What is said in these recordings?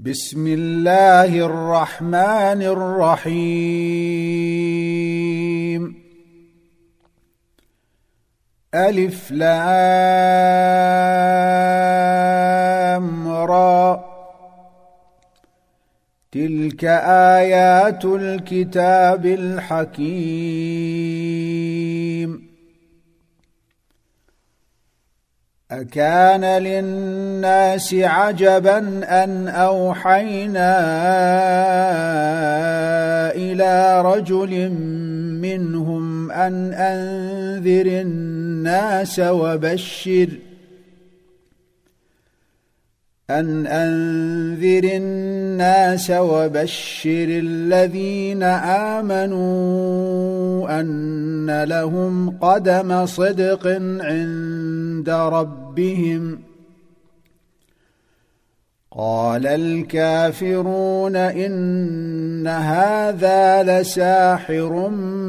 بسم الله الرحمن الرحيم. ألف لام را، تلك آيات الكتاب الحكيم. أكان للناس عجبا أن أوحينا إلى رجل منهم أن أنذر الناس وبشر الذين آمنوا أن لهم قدم صدق عند ربهم. قال الكافرون إن هذا لساحر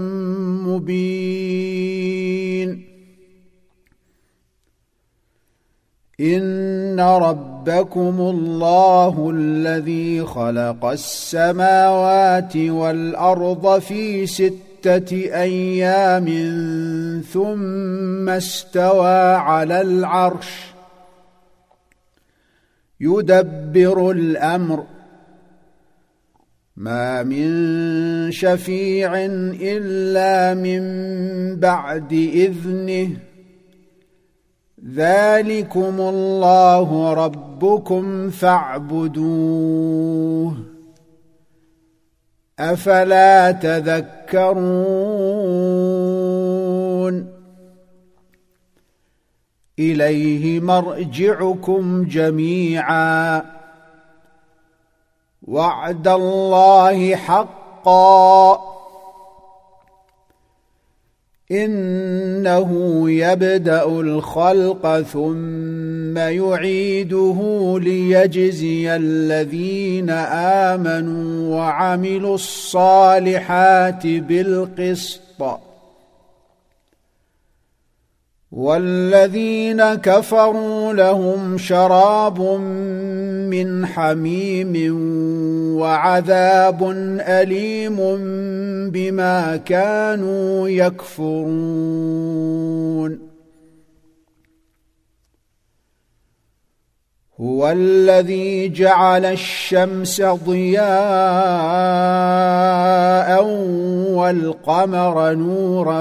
مبين. إن ربكم الله الذي خلق السماوات والأرض في 6 أيام ثم استوى على العرش يدبر الأمر، ما من شفيع إلا من بعد إذنه. ذلكم الله ربكم فاعبدوه، أفلا تذكرون. إليه مرجعكم جميعا، وعد الله حقا، إنه يبدأ الخلق ثم يعيده ليجزي الذين آمنوا وعملوا الصالحات بالقسط، والذين كفروا لهم شراب من حميم وعذاب أليم بما كانوا يكفرون. هو الذي جعل الشمس ضياء والقمر نورا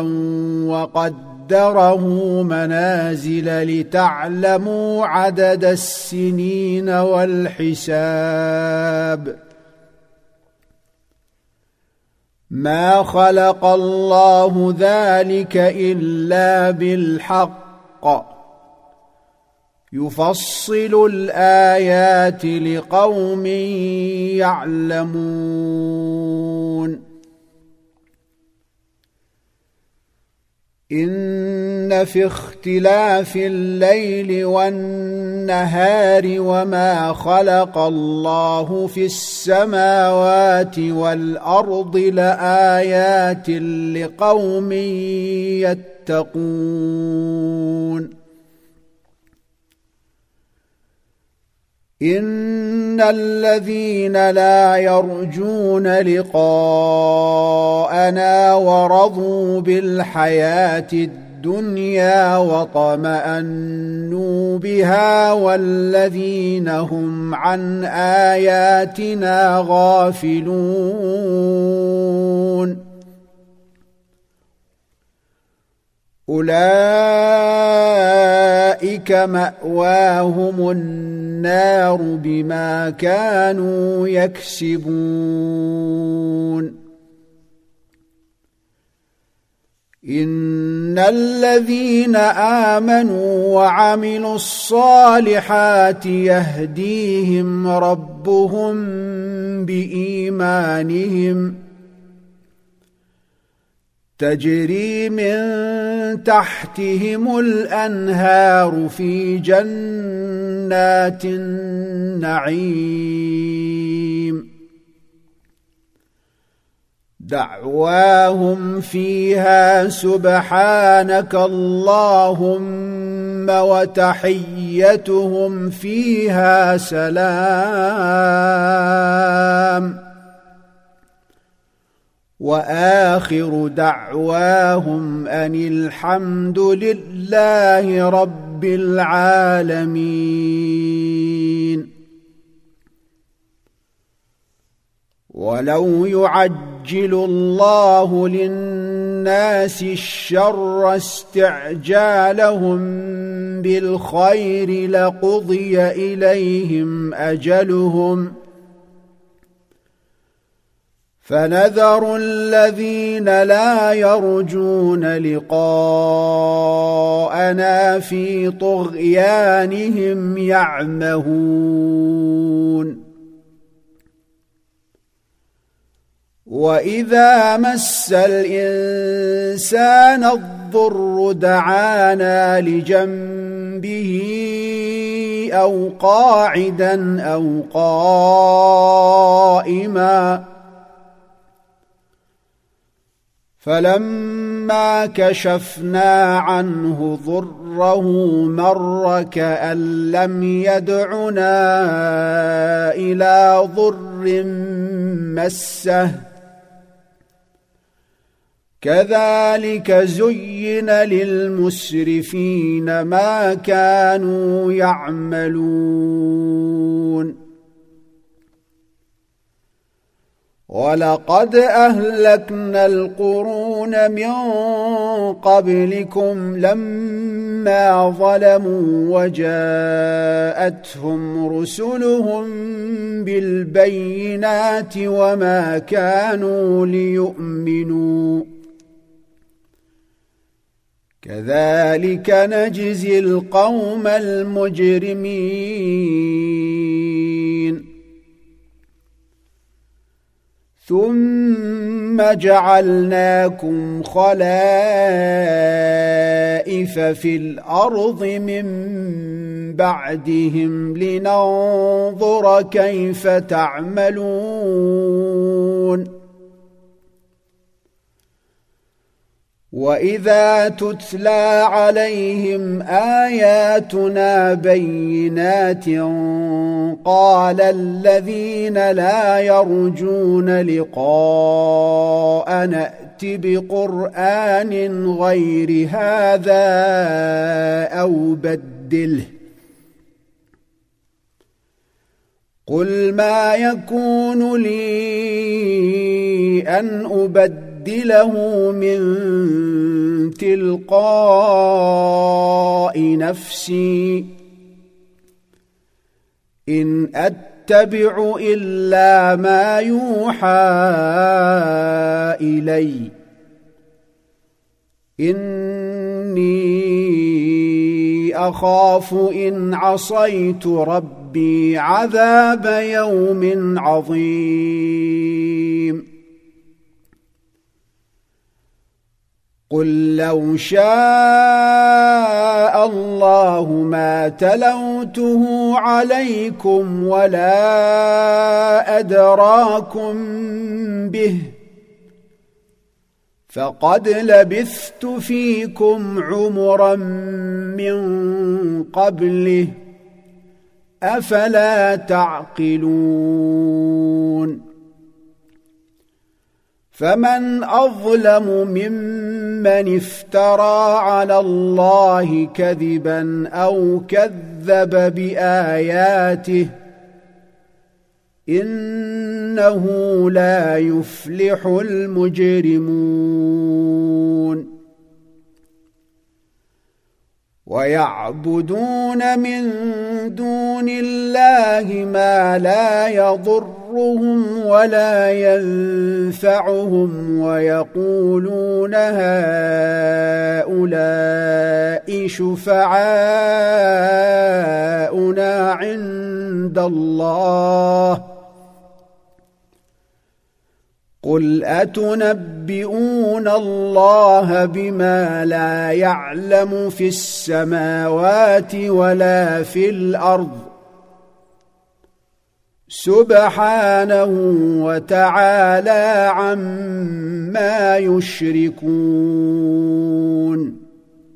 وقدره منازل لتعلموا عدد السنين والحساب. ما خلق الله ذلك إلا بالحق، يفصل الآيات لقوم يعلمون. إن في اختلاف الليل والنهار وما خلق الله في السماوات والأرض لآيات لقوم يتقون. إن الذين لا يرجون لقاءنا ورضوا بالحياة الدنيا وطمأنوا بها والذين هم عن آياتنا غافلون أولئك مأواهم النار بما كانوا يكسبون. إن الذين آمنوا وعملوا الصالحات يهديهم ربهم بإيمانهم، تجري من تحتهم الأنهار في جنات النعيم. دعواهم فيها سبحانك اللهم وتحيتهم فيها سلام. وآخر دعواهم أن الحمد لله رب العالمين. ولو يعجل الله للناس الشر استعجالهم بالخير لقضي إليهم أجلهم فنذر الذين لا يرجون لقاءنا في طغيانهم يعمهون. وإذا مس الإنسان الضر دعانا لجنبه أو قاعدا أو قائما فلما كشفنا عنه ضره مر كأن لم يدعنا إلى ضر مسه كذلك زين للمسرفين ما كانوا يعملون. ولقد أهلكنا القرون من قبلكم لما ظلموا وجاءتهم رسلهم بالبينات وما كانوا ليؤمنوا كذلك نجزي القوم المجرمين. ثم جعلناكم خلائف في الأرض من بعدهم لننظر كيف تعملون. وإذا تتلى عليهم آياتنا بينات قال الذين لا يرجون لقاء نأت بقرآن غير هذا أو بدله قل ما يكون لي أن أبدله من تلقاء نفسي إن أتبع إلا ما يوحى إلي إني أخاف إن عصيت ربي عذاب يوم عظيم. قل لو شاء الله ما تلوته عليكم ولا أدراكم به فقد لبثت فيكم عمرا من قبله أفلا تعقلون. فمن أظلم ممن افترى على الله كذبا أو كذب بآياته إنه لا يفلح المجرمون. ويعبدون من دون الله ما لا يضرهم ولا ينفعهم ويقولون هؤلاء شفعاؤنا عند الله قل أتنبئون الله بما لا يعلم في السماوات ولا في الأرض سبحانه وتعالى عما يشركون.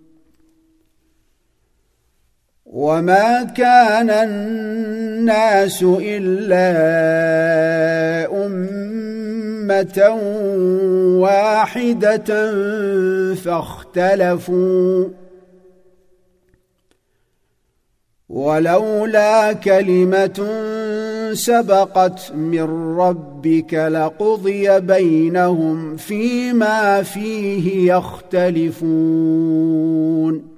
وما كان الناس إلا أمة أمة واحدة فاختلفوا ولولا كلمة سبقت من ربك لقضي بينهم فيما فيه يختلفون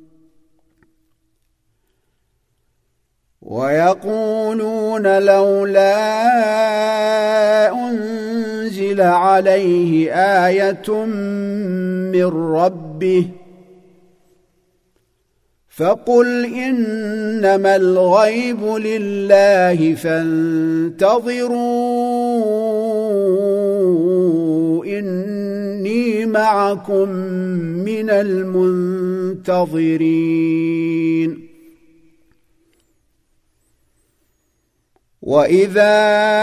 ويقولون لولا أنزل عليه آية من ربه فقل إنما الغيب لله فانتظروا إني معكم من المنتظرين وإذا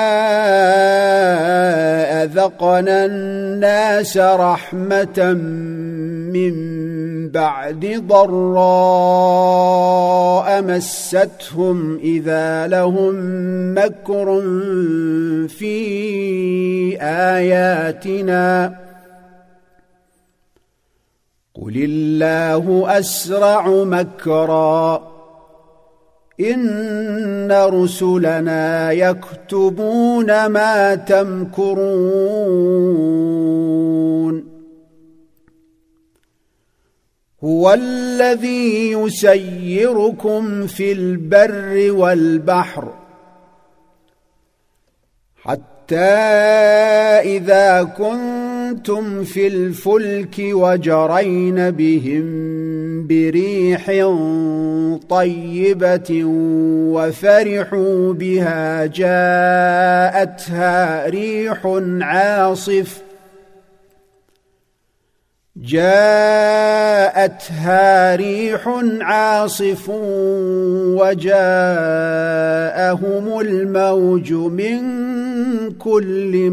أذقنا الناس رحمة من بعد ضراء مستهم إذا لهم مكر في آياتنا قل الله أسرع مكرا إن رسلنا يكتبون ما تمكرون هو الذي يسيركم في البر والبحر حتى إذا كنتم في الفلك وجرين بهم بريح طيبة وفرحوا بها جاءتها ريح عاصف وجاءهم الموج من كل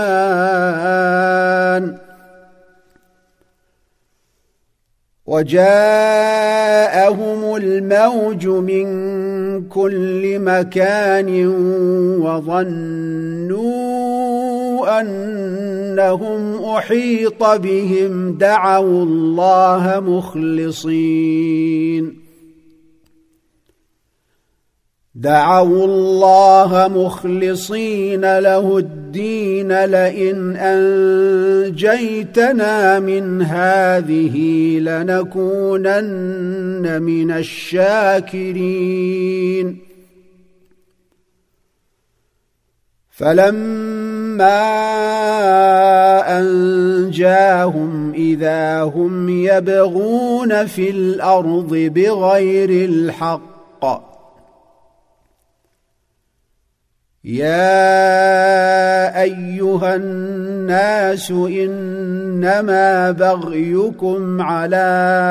مكان وظنوا أنهم أحيط بهم دعوا الله مخلصين له الدين لئن أنجيتنا من هذه لنكونن من الشاكرين فلما أنجاهم إذا هم يبغون في الأرض بغير الحق يا أيها الناس إنما بغيكم على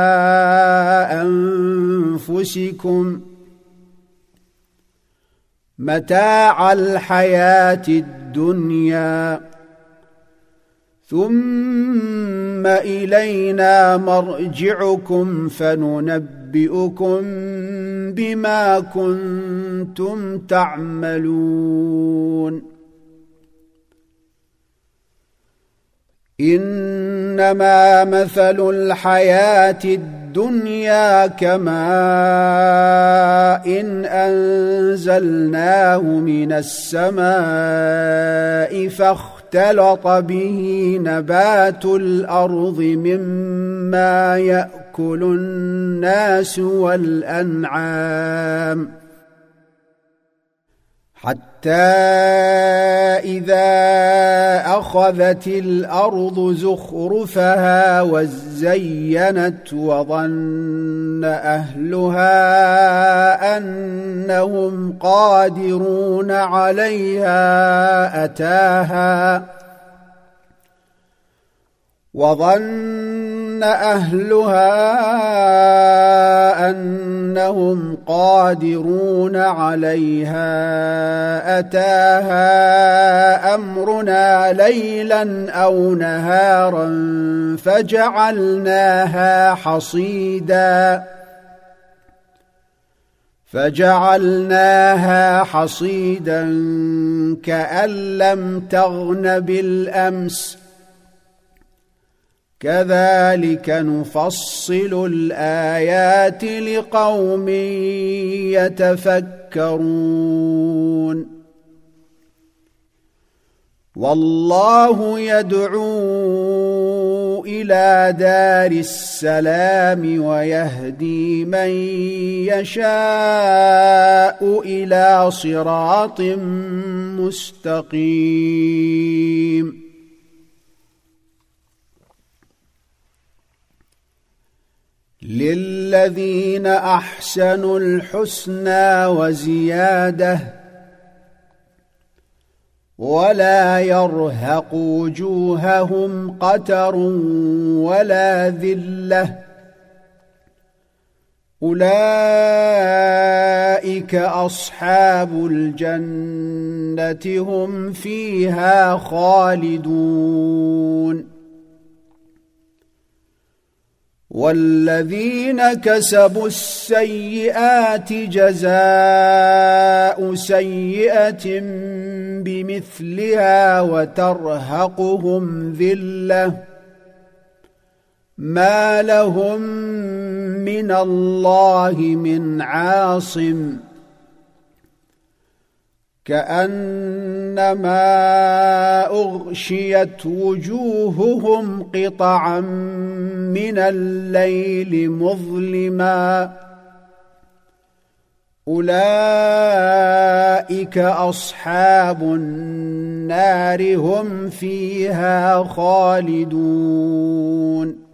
أنفسكم متاع الحياة الدنيا ثم إلينا مرجعكم فننبئكم بما كنتم تعملون إنما مثل الحياة الدنيا كماء إن أنزلناه من السماء فاختلط به نبات الأرض مما يأكل الناس والأنعام حتى إذا أخذت الأرض زخرفها وزينت وظن أهلها أنهم قادرون عليها أتاها أمرنا ليلا أو نهارا فجعلناها حصيدا كأن لم تغن بالأمس كذلك نفصل الآيات لقوم يتفكرون والله يدعو إلى دار السلام ويهدي من يشاء إلى صراط مستقيم للذين أحسنوا الحسنى وزيادة ولا يرهق وجوههم قتر ولا ذلة أولئك أصحاب الجنة هم فيها خالدون والذين كسبوا السيئات جزاء سيئة بمثلها وترهقهم ذلة ما لهم من الله من عاصم كأنما أغشيت وجوههم قطعا من الليل مظلما أولئك أصحاب النار هم فيها خالدون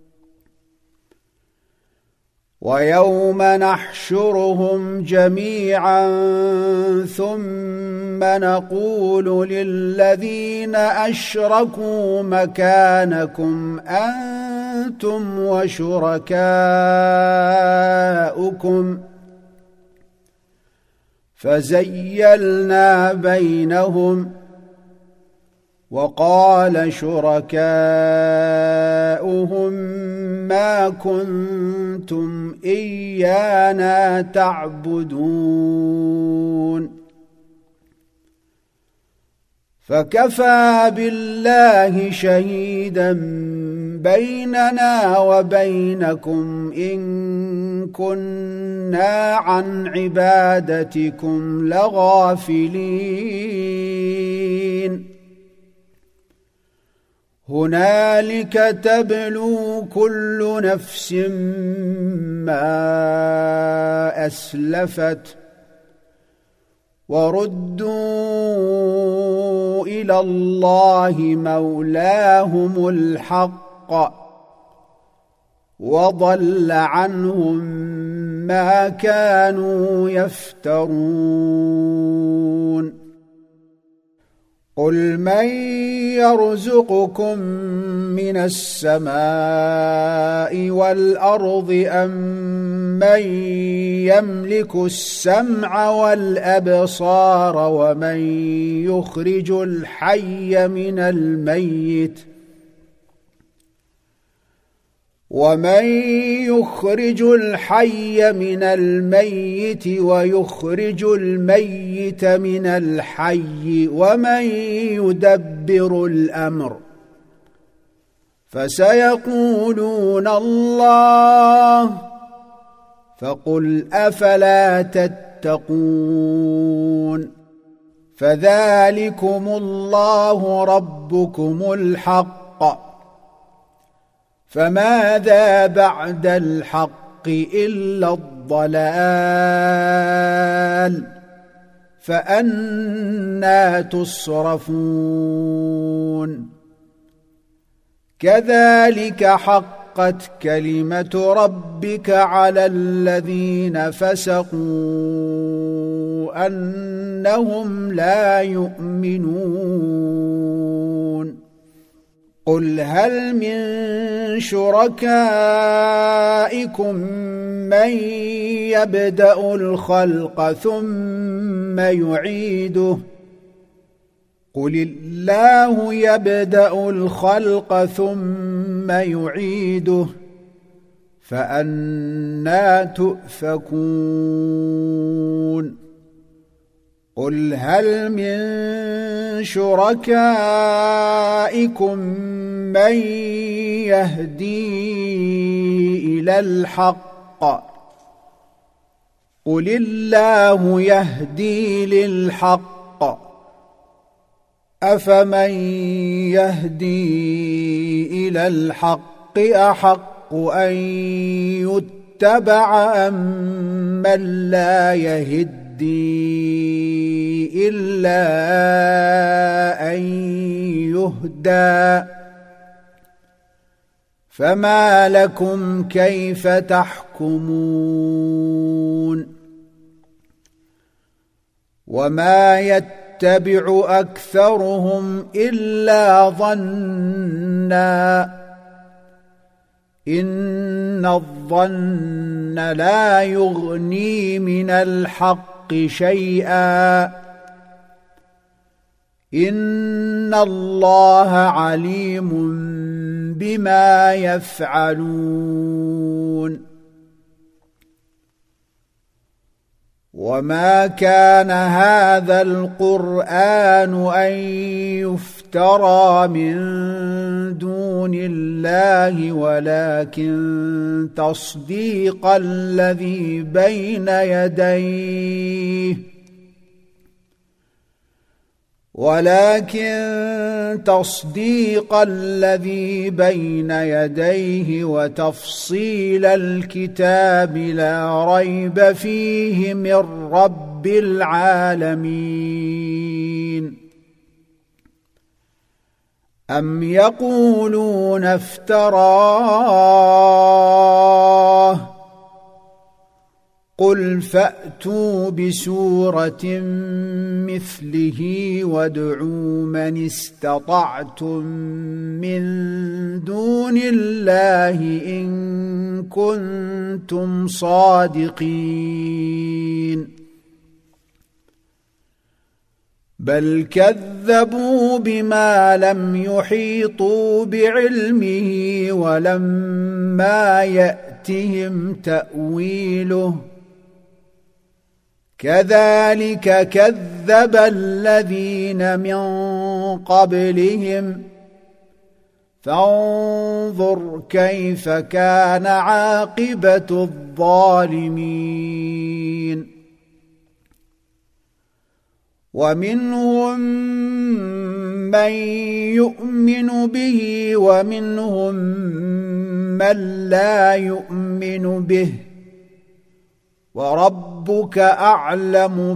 ويوم نحشرهم جميعا ثم نقول للذين أشركوا مكانكم أنتم وشركاؤكم فزيلنا بينهم وقال شركاؤهم ما كنتم إيانا تعبدون فكفى بالله شهيدا بيننا وبينكم إن كنا عن عبادتكم لغافلين هنالك تبلو كل نفس ما أسلفت وردوا إلى الله مولاهم الحق وضل عنهم ما كانوا يفترون قل من يرزقكم من السماء والأرض أم من يملك السمع والأبصار ومن يخرج الحي من الميت ويخرج الميت من الحي ومن يدبر الأمر فسيقولون الله فقل أفلا تتقون فذلكم الله ربكم الحق فماذا بعد الحق إلا الضلال فأنى تصرفون كذلك حقت كلمة ربك على الذين فسقوا أنهم لا يؤمنون قل هل من شركائكم من يبدأ الخلق ثم يعيده قل الله يبدأ الخلق ثم يعيده فأنى تؤفكون قل هل من شركائكم من يهدي إلى الحق قل الله يهدي للحق أفمن يهدي إلى الحق أحق أن يتبع أمن لا يهدي إلا أن يهدى فما لكم كيف تحكمون وما يتبع أكثرهم إلا ظنًّا إن الظن لا يغني من الحق شيئا إن الله عليم بما يفعلون وما كان هذا القرآن أن يفترى من دون الله ولكن تصديق الذي بين يديه وتفصيل الكتاب لا ريب فيه من رب العالمين أم يقولون افتراه قل فأتوا بسورة مثله وادعوا من استطعتم من دون الله إن كنتم صادقين بل كذبوا بما لم يحيطوا بعلمه ولما يأتهم تأويله كذلك كذب الذين من قبلهم فانظر كيف كان عاقبة الظالمين ومنهم من يؤمن به ومنهم من لا يؤمن به وربك أعلم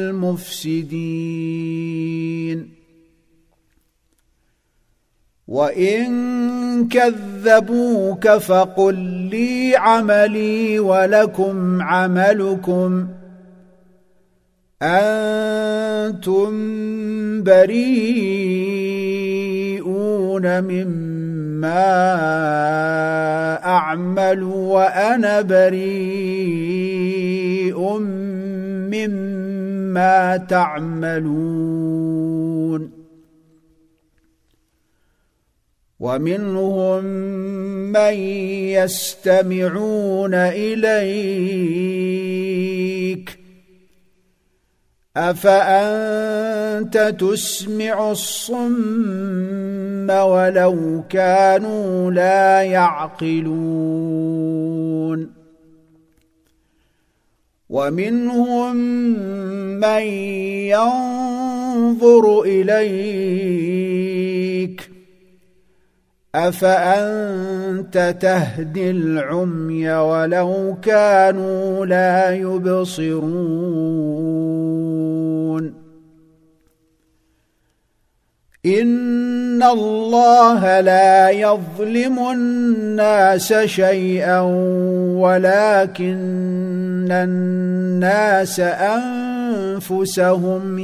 بالمفسدين وإن كذبوك فقل لي عملي ولكم عملكم أنتم بريئون مما أعمل وأنا بريء مما تعملون ومنهم من يستمعون إليك أفأنت تسمع الصم ولو كانوا لا يعقلون ومنهم من ينظر إليك أفأنت تهدي العمي ولو كانوا لا يبصرون إن الله لا يظلم الناس شيئا ولكن الناس أنفسهم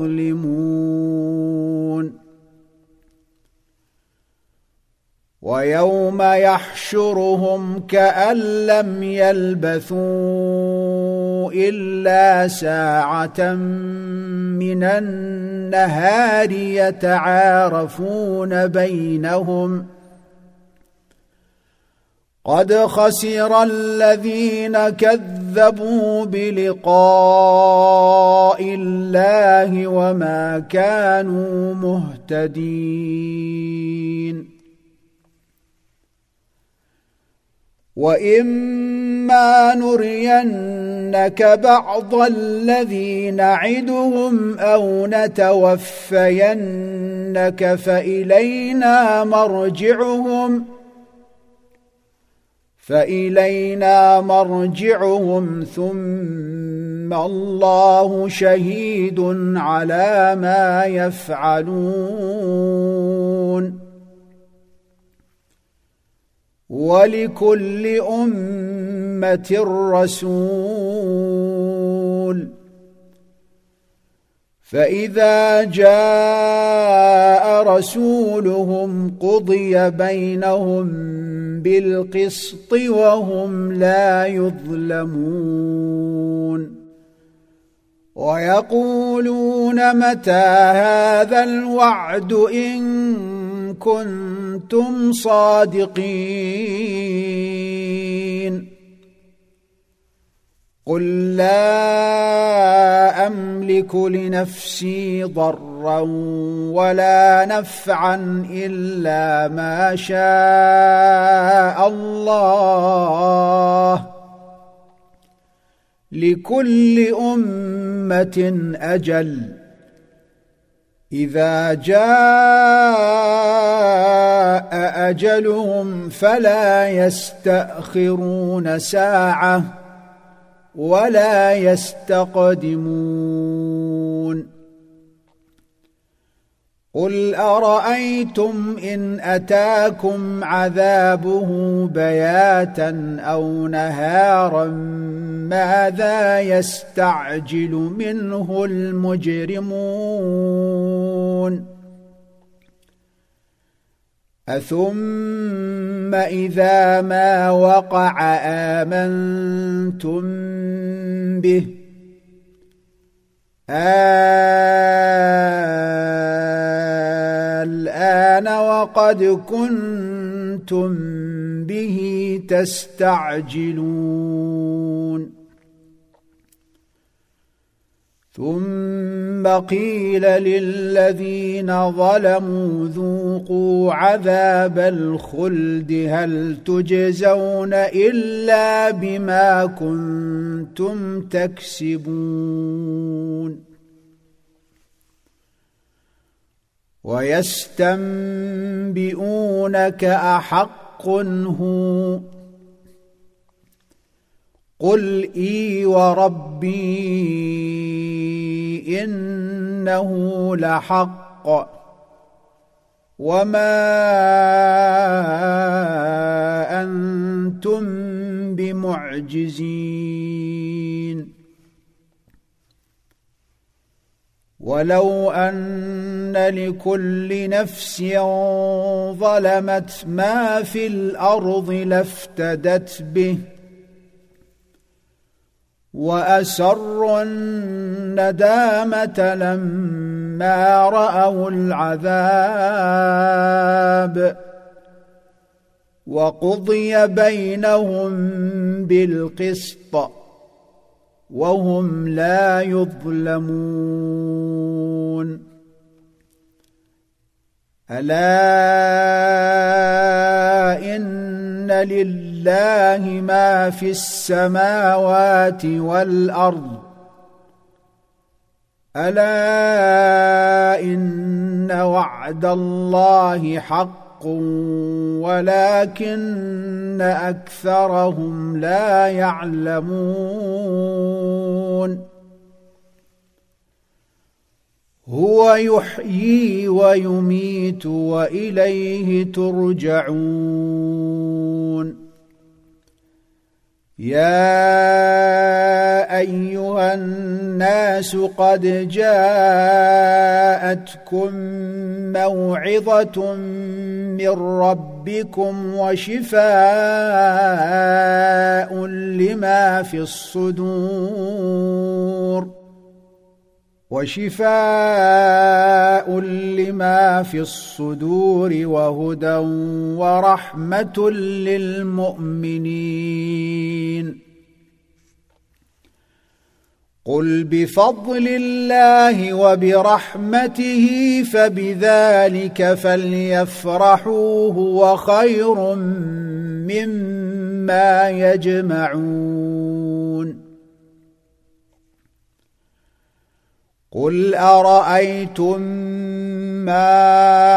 يظلمون ويوم يحشرهم كأن لم يلبثوا إلا ساعة من النهار يتعارفون بينهم قد خسر الذين كذبوا بلقاء الله وما كانوا مهتدين وإما نرينك بعض الذي نعدهم أو نتوفينك فإلينا مرجعهم ثم الله شهيد على ما يفعلون ولكل أمة رسول فإذا جاء رسولهم قضي بينهم بالقسط وهم لا يظلمون ويقولون متى هذا الوعد إن كنتم صادقين قل لا أملك لنفسي ضرا ولا نفعا إلا ما شاء الله لكل أمة أجل إذا جاء أجلهم فلا يستأخرون ساعة ولا يستقدمون قل أرأيتم إن أتاكم عذابه بياتا أو نهارا ماذا يستعجل منه المجرمون أثم إذا ما وقع آمنتم به الآن وقد كنتم به تستعجلون ثم قيل للذين ظلموا ذوقوا عذاب الخلد هل تجزون إلا بما كنتم تكسبون ويستنبئونك أحق هو قل إي وربي إنه لحق وما أنتم بمعجزين ولو أن لكل نفس ظلمت ما في الأرض لافتدت به وأسروا الندامة لما رأوا العذاب وقضي بينهم بالقسط وهم لا يظلمون ألا إن لله ما في السماوات والأرض ألا إن وعد الله حق ولكن أكثرهم لا يعلمون هو يحيي ويميت وإليه ترجعون يا أيها الناس قد جاءتكم موعظة من ربكم وشفاء لما في الصدور وشفاء لما في الصدور وهدى ورحمة للمؤمنين. قل بفضل الله وبرحمته فبذلك فليفرحوا هو خير مما يجمعون. قل أرأيتم ما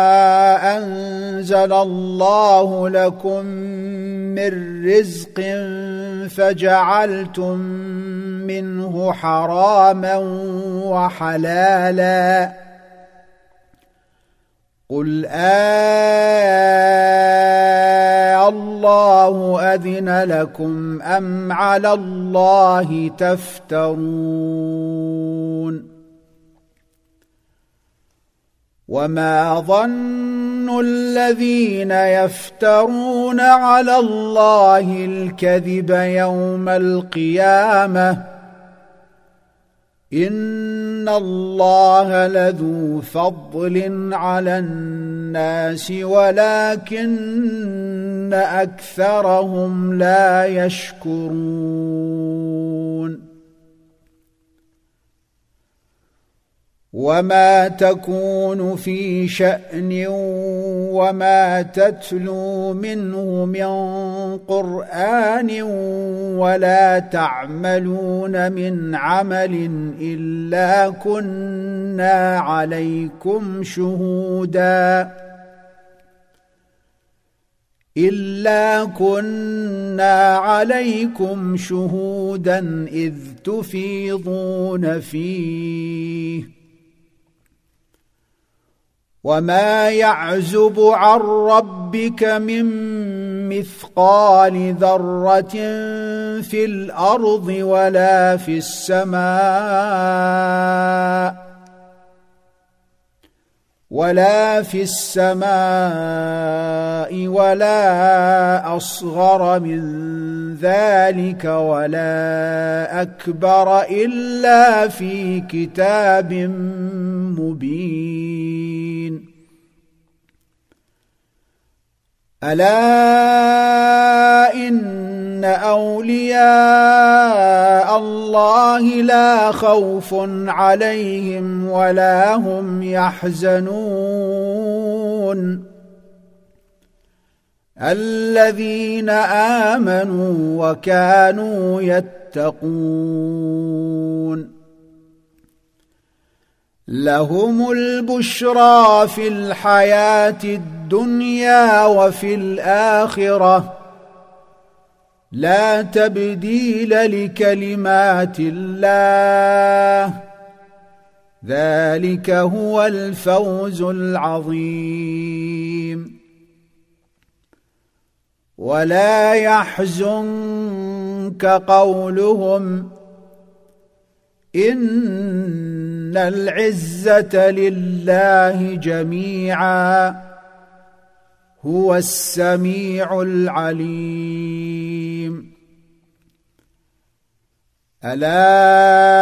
أنزل الله لكم من رزق فجعلتم منه حراما وحلالا قل الله أذن لكم أم على الله تفترون. وما ظن الذين يفترون على الله الكذب يوم القيامة إن الله لذو فضل على الناس ولكن أكثرهم لا يشكرون. وما تكون في شأن وما تتلو منه من قرآن ولا تعملون من عمل إلا كنا عليكم شهودا إذ تفيضون فيه. وما يعزب عن ربك من مثقال ذرة في الأرض ولا في السماء ولا أصغر من ذلك ولا أكبر إلا في كتاب مبين. ألا إن أولياء الله لا خوف عليهم ولا هم يحزنون الذين آمنوا وكانوا يتقون. لهم البشرى في الحياة الدنيا وفي الآخرة لا تبديل لكلمات الله ذلك هو الفوز العظيم. ولا يحزنك قولهم إن العزة لله جميعا هو السميع العليم. ألا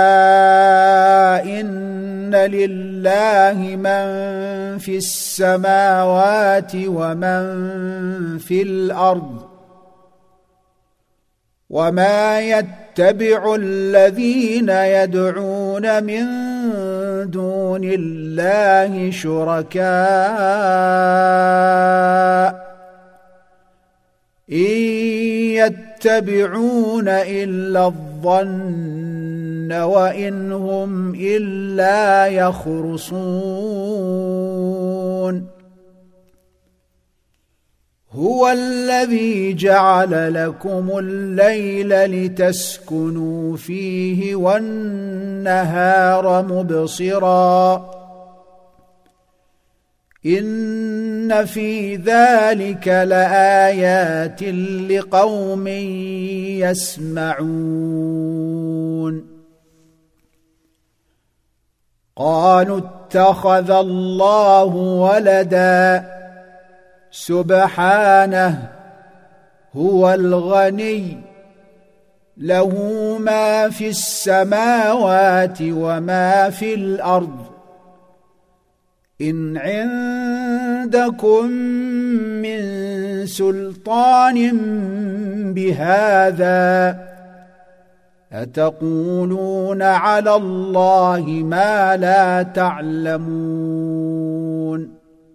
إن لله من في السماوات ومن في الأرض وما يتبع الذين يدعون من دون الله شركاء إن يتبعون إلا الظن وإن هم إلا يخرصون. هو الذي جعل لكم الليل لتسكنوا فيه والنهار مبصرا إن في ذلك لآيات لقوم يسمعون. قالوا اتخذ الله ولدا سبحانه هو الغني له ما في السماوات وما في الأرض إن عندكم من سلطان بهذا أتقولون على الله ما لا تعلمون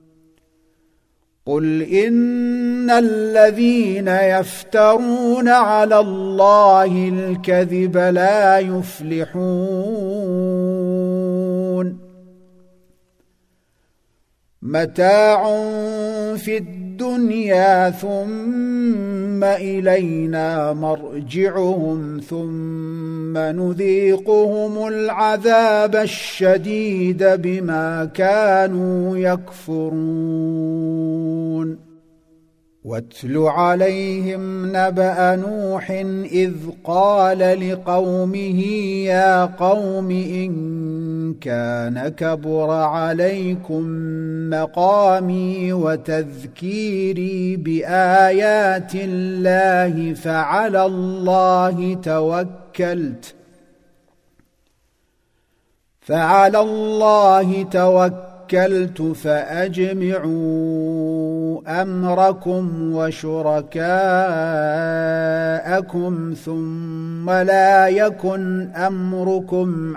قل إن الذين يفترون على الله الكذب لا يفلحون متاع في الدنيا ثم إلينا مرجعهم ثم نذيقهم العذاب الشديد بما كانوا يكفرون واتل عليهم نبأ نوح إذ قال لقومه يا قوم إن كان كبر عليكم مقامي وتذكيري بآيات الله فعلى الله توكلت فأجمعوا أمركم وشركاءكم ثم لا يكن أمركم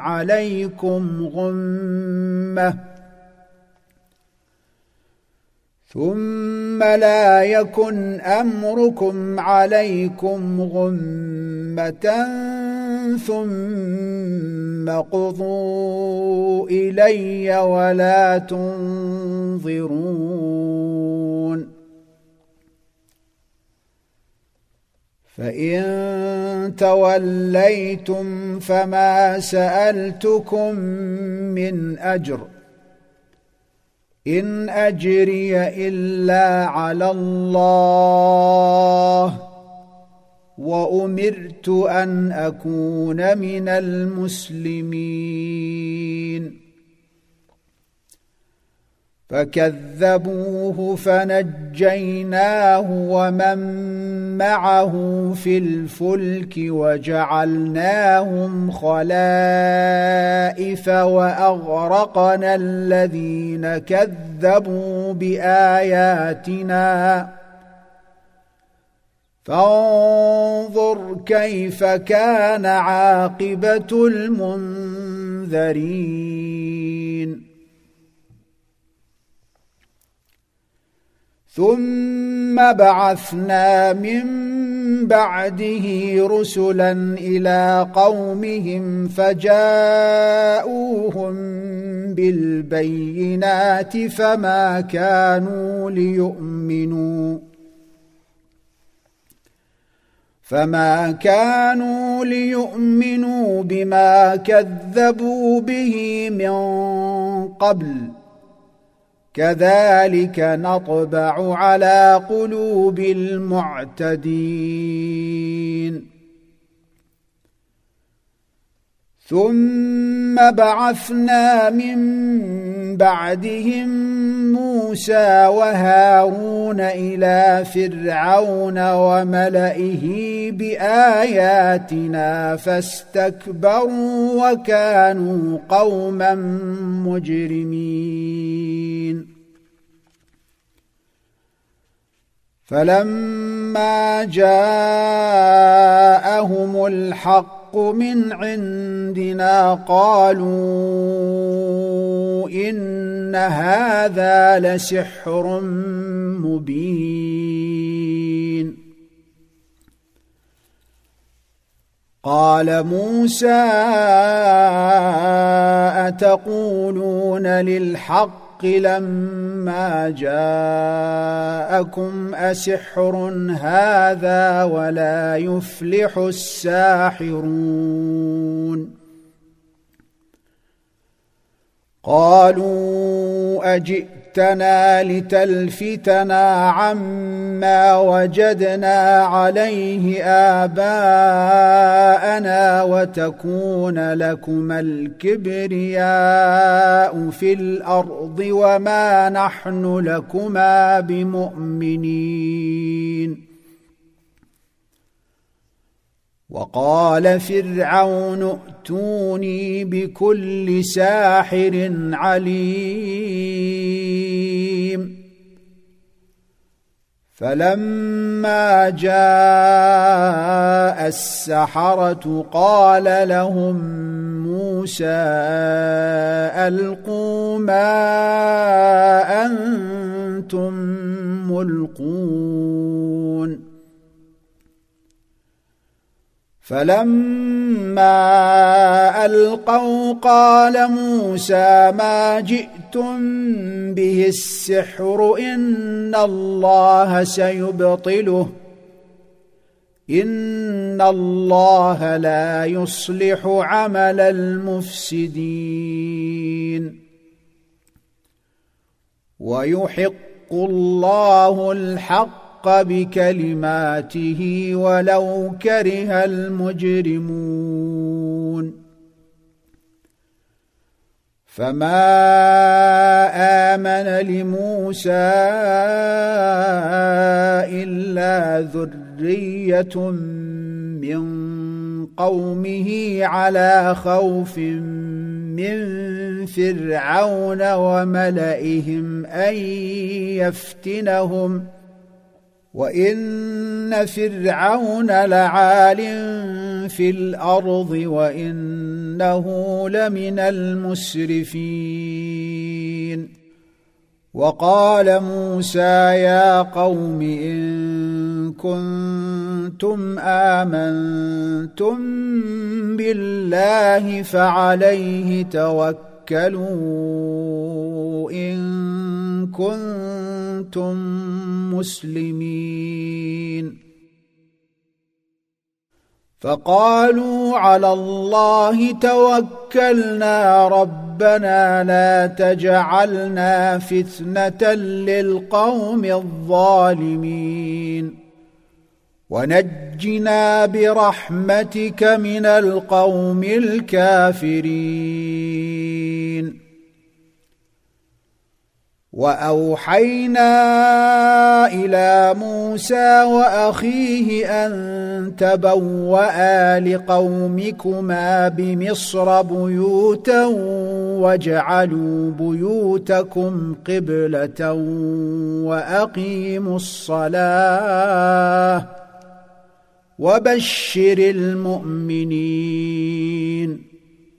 عليكم غمة ثم قضوا إلي ولا تنظرون فإن توليتم فما سألتكم من أجر إن أجري إلا على الله وأمرت أن أكون من المسلمين فكذبوه فنجيناه ومن معه في الفلك وجعلناهم خلائف وأغرقنا الذين كذبوا بآياتنا فانظر كيف كان عاقبة المنذرين ثم بعثنا من بعده رسلا إلى قومهم فجاءوهم بالبينات فما كانوا ليؤمنوا بما كذبوا به من قبل كذلك نطبع على قلوب المعتدين ثم بعثنا من بعدهم موسى وهارون إلى فرعون وملئه بآياتنا فاستكبروا وكانوا قوما مجرمين فلما جاءهم الحق من عندنا قالوا إن هذا لسحر مبين قال موسى أتقولون للحق لما جاءكم أسحر هذا ولا يفلح الساحرون قالوا أجئتنا لتلفتنا عما وجدنا عليه آباءنا وتكون لكما الكبرياء في الأرض وما نحن لكما بمؤمنين وقال فرعون ائتوني بكل ساحر عليم فلما جاء السحرة قال لهم موسى ألقوا ما أنتم ملقون فلما ألقوا قال موسى ما جئتم به السحر إن الله سيبطله إن الله لا يصلح عمل المفسدين ويحق الله الحق بكلماته ولو كره المجرمون فما آمن لموسى إلا ذرية من قومه على خوف من فرعون وملئهم أن يفتنهم وإن فرعون لعال في الأرض وإنه لمن المسرفين وقال موسى يا قوم إن كنتم آمنتم بالله فعليه توكلوا إن كنتم مسلمين فقالوا على الله توكلنا ربنا لا تجعلنا فتنة للقوم الظالمين ونجنا برحمتك من القوم الكافرين وأوحينا إلى موسى وأخيه أن تبوأ لقومكما بمصر بيوتا واجعلوا بيوتكم قبلة وأقيموا الصلاة وبشر المؤمنين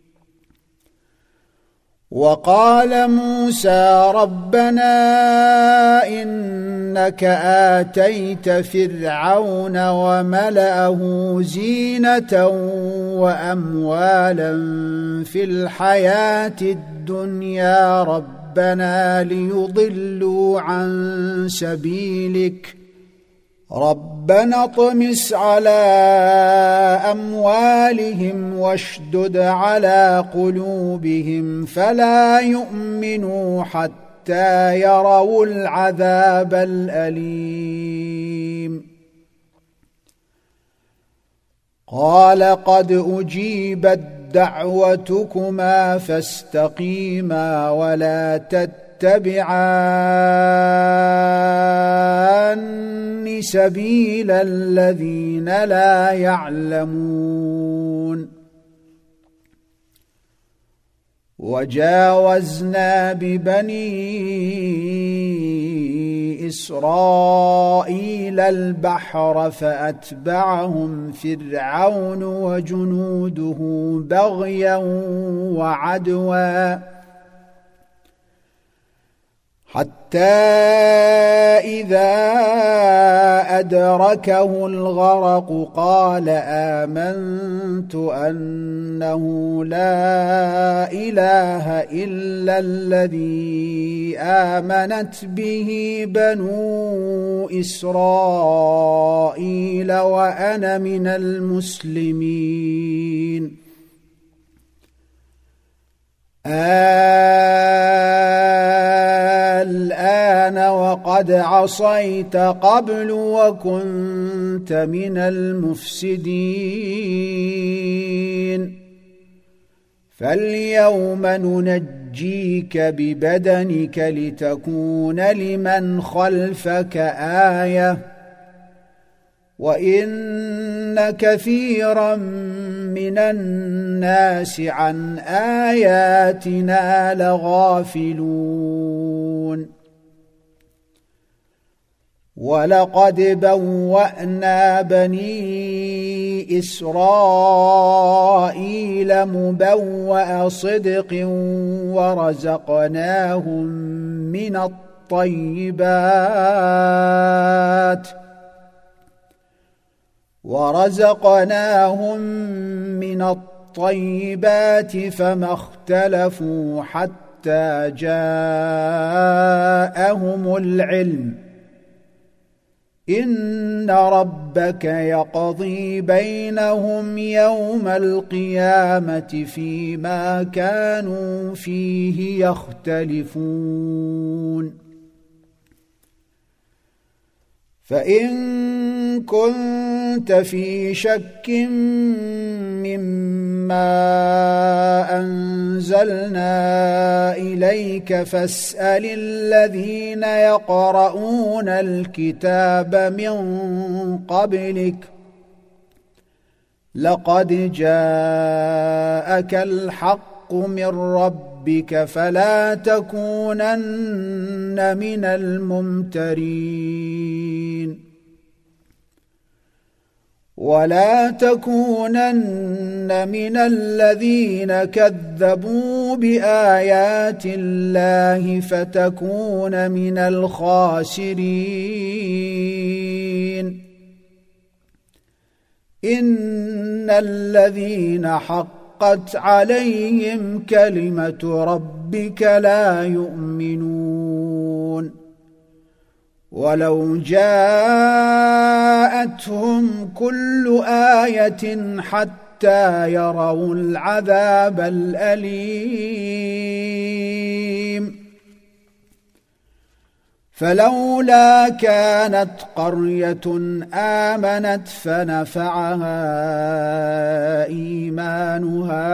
وقال موسى ربنا إنك آتيت فرعون وملأه زينة وأموالا في الحياة الدنيا ربنا ليضلوا عن سبيلك ربنا اطمس على أموالهم واشدد على قلوبهم فلا يؤمنوا حتى يروا العذاب الأليم قال قد أجيبت دعوتكما فاستقيما ولا تتبعان سبيل الذين لا يعلمون وجاوزنا ببني إسرائيل البحر فأتبعهم فرعون وجنوده بغيا وعدوا حتى إذا أدركه الغرق قال آمنت أنه لا إله إلا الذي آمنت به بنو إسرائيل وأنا من المسلمين الآن وقد عصيت قبل وكنت من المفسدين فاليوم ننجيك ببدنك لتكون لمن خلفك آية وإن كثيرا من الناس عن آياتنا لغافلون ولقد بوأنا بني إسرائيل مبوأ صدق ورزقناهم من الطيبات فما اختلفوا حتى جاءهم العلم إن ربك يقضي بينهم يوم القيامة فيما كانوا فيه يختلفون فإن كنت في شك مما أنزلنا إليك فاسأل الذين يقرؤون الكتاب من قبلك لقد جاءك الحق من ربك فلا تكونن من الممترين ولا تكونن من الذين كذبوا بآيات الله فتكون من الخاسرين إن الذين حقت عليهم كلمة ربك لا يؤمنون ولو جاءتهم كل آية حتى يروا العذاب الأليم فلولا كانت قرية آمنت فنفعها إيمانها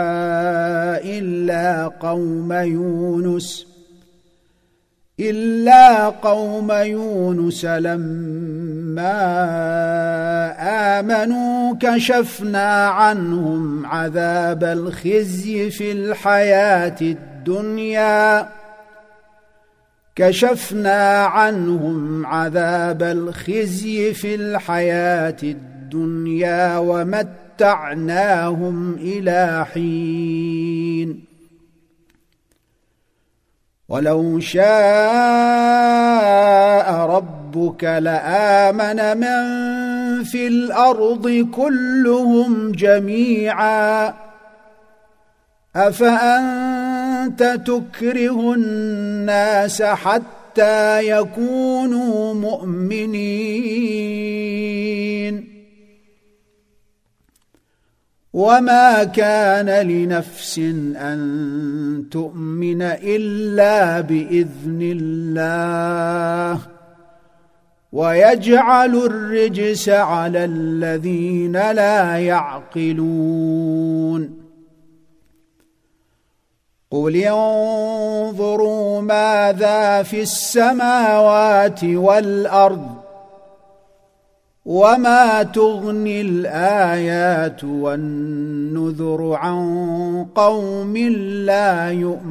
إلا قوم يونس لما آمنوا كشفنا عنهم عذاب الخزي في الحياة الدنيا ومتعناهم إلى حين ولو شاء ربك لآمن من في الأرض كلهم جميعا أفأنت تكره الناس حتى يكونوا مؤمنين وما كان لنفس أن تؤمن إلا بإذن الله ويجعل الرجس على الذين لا يعقلون قل انظروا ماذا في السماوات والأرض وما تغني الآيات والنذر عن قوم لا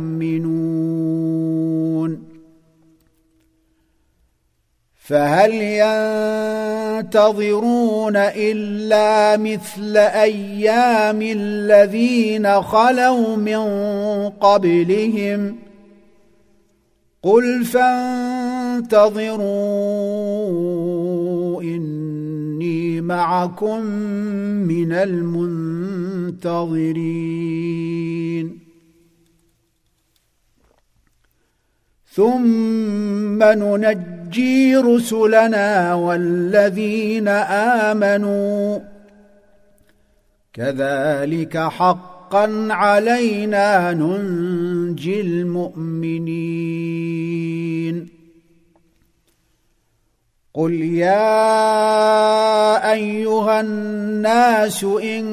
يؤمنون فهل ينتظرون إلا مثل أيام الذين خلوا من قبلهم قل فانتظروا إني معكم من المنتظرين ثم ننجي رسلنا والذين آمنوا كذلك حقا علينا ننجي المؤمنين قل يا أيها الناس إن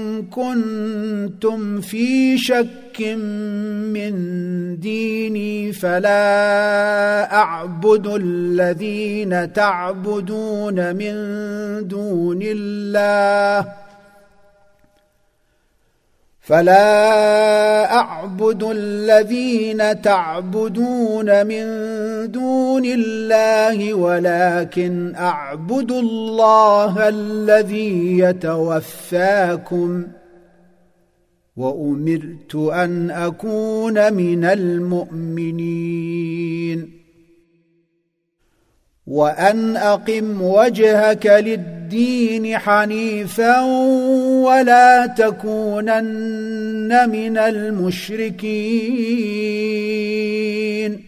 كنتم في شك من ديني فلا أعبد الذين تعبدون من دون الله ولكن أعبد الله الذي يتوفاكم وأمرت أن أكون من المؤمنين وأن أقم وجهك للدين حنيفا ولا تكونن من المشركين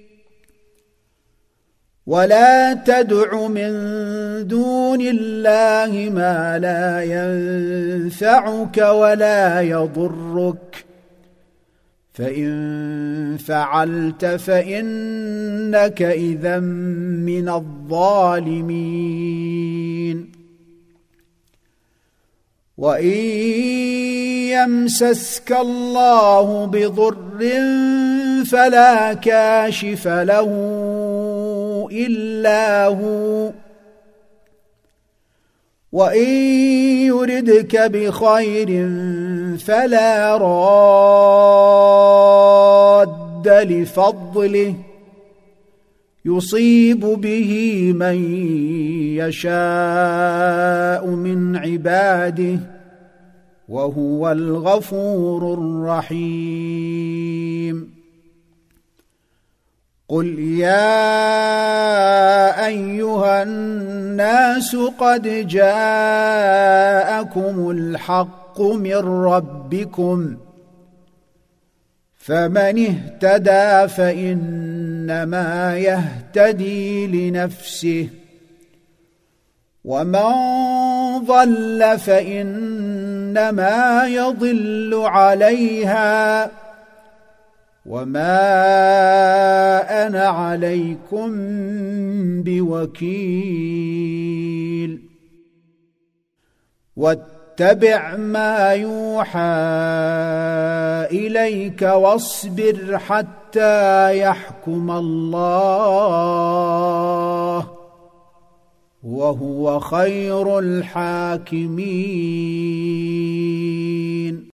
ولا تدع من دون الله ما لا ينفعك ولا يضرك فإن فعلت فإنك إذا من الظالمين وإن يمسسك الله بضر فلا كاشف له إلا هو وإن يردك بخير فلا راد لفضله يصيب به من يشاء من عباده وهو الغفور الرحيم قل يا أيها الناس قد جاءكم الحق من ربكم فمن اهتدى فإنما يهتدي لنفسه ومن ضل فإنما يضل عليها وما أنا عليكم بوكيل واتبع ما يوحى إليك واصبر حتى يحكم الله وهو خير الحاكمين